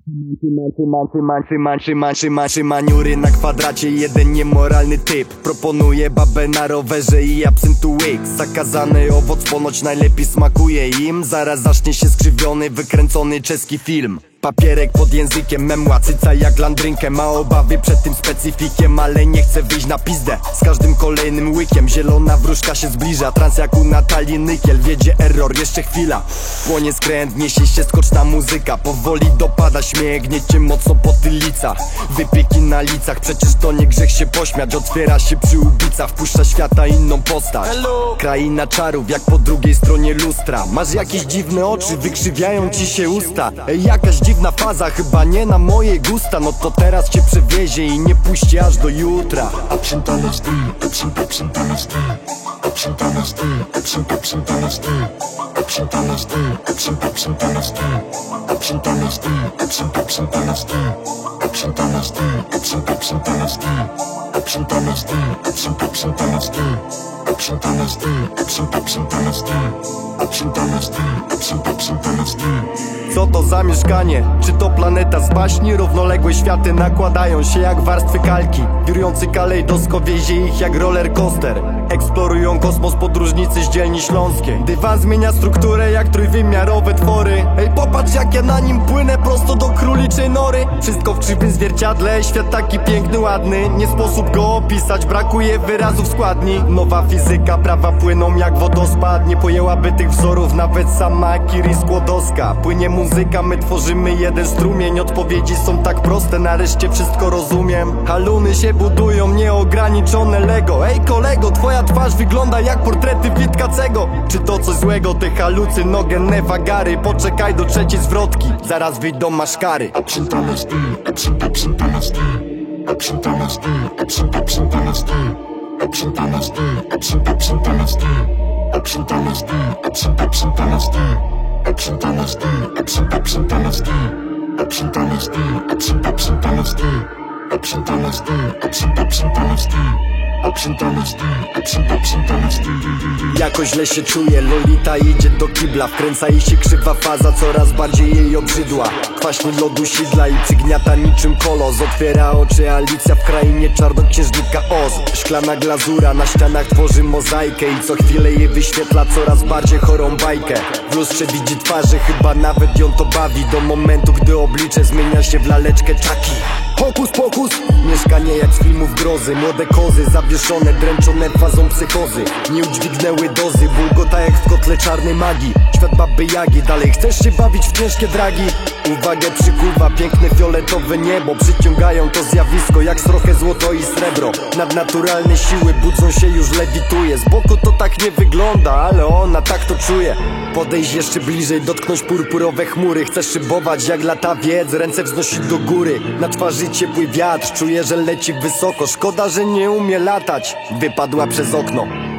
Maniury na kwadracie, jeden niemoralny typ proponuje babę na rowerze i absyntu łyk. Zakazany owoc ponoć najlepiej smakuje im. Zaraz zacznie się skrzywiony, wykręcony czeski film. Papierek pod językiem, memła cyca jak landrynkę. Ma obawy przed tym specyfikiem, ale nie chce wyjść na pizdę. Z każdym kolejnym łykiem zielona wróżka się zbliża. Trans jak u Natalii Nykiel, wiedzie error, jeszcze chwila. Płonie skręt, niesie się skoczna muzyka. Powoli dopada śmiech, gniecie mocno po tylicach. Wypieki na licach, przecież to nie grzech się pośmiać. Otwiera się przy ubicach, wpuszcza świata inną postać. Kraina czarów jak po drugiej stronie lustra. Masz jakieś dziwne oczy, wykrzywiają ci się usta. Jakaś dziwna faza, chyba nie na moje gusta. No to teraz cię przewiezie i nie puści aż do jutra. Co to za mieszkanie? Czy to planeta z baśni? Równoległe światy nakładają się jak warstwy kalki. Wirujący kalejdoskop wiezie ich jak roller coaster. Eksplorują kosmos podróżnicy z dzielni śląskiej. Dywan zmienia strukturę jak trójwymiarowe twory. Ej, popatrz jak ja na nim płynę prosto do króliczej nory. Wszystko w krzywym zwierciadle, świat taki piękny, ładny. Nie sposób go opisać, brakuje wyrazów składni. Nowa fizyka, prawa płyną jak wodospad. Nie pojęłaby tych wzorów nawet sama Kiri Skłodowska. Płynie muzyka, my tworzymy jeden strumień. Odpowiedzi są tak proste, nareszcie wszystko rozumiem. Haluny się budują, nieograniczone Lego. Ej kolego, twoja twarz wygląda jak portrety Witkacego. Czy to coś złego, te halucynogenne wagary? Poczekaj do trzeciej zwrotki, zaraz wyjdą maszkary. Jakoś źle się czuje, Lolita idzie do kibla. Wkręca jej się krzywa faza, coraz bardziej jej obrzydła. Kwaśnie lodu sidla i przygniata niczym kolos. Otwiera oczy Alicja w krainie czarnoksiężnika Oz. Szklana glazura na ścianach tworzy mozaikę i co chwilę jej wyświetla coraz bardziej chorą bajkę. W lustrze widzi twarze, chyba nawet ją to bawi. Do momentu, gdy oblicze zmienia się w laleczkę Chucky. Hokus pokus, mieszkanie jak z filmów grozy. Młode kozy zawieszone, dręczone fazą psychozy. Nie udźwignęły dozy, bulgota jak w kotle czarnej magii. Świat baby Jagi, dalej chcesz się bawić w ciężkie dragi? Uwagę przykuwa piękne fioletowe niebo. Przyciągają to zjawisko jak trochę złoto i srebro. Nadnaturalne siły budzą się, już lewituje. Z boku to tak nie wygląda, ale ona tak to czuje. Podejść jeszcze bliżej, dotknąć purpurowe chmury. Chcesz szybować jak latawiec, ręce wznosić do góry. Na twarzy ciepły wiatr, czuje, że leci wysoko. Szkoda, że nie umie latać. Wypadła przez okno.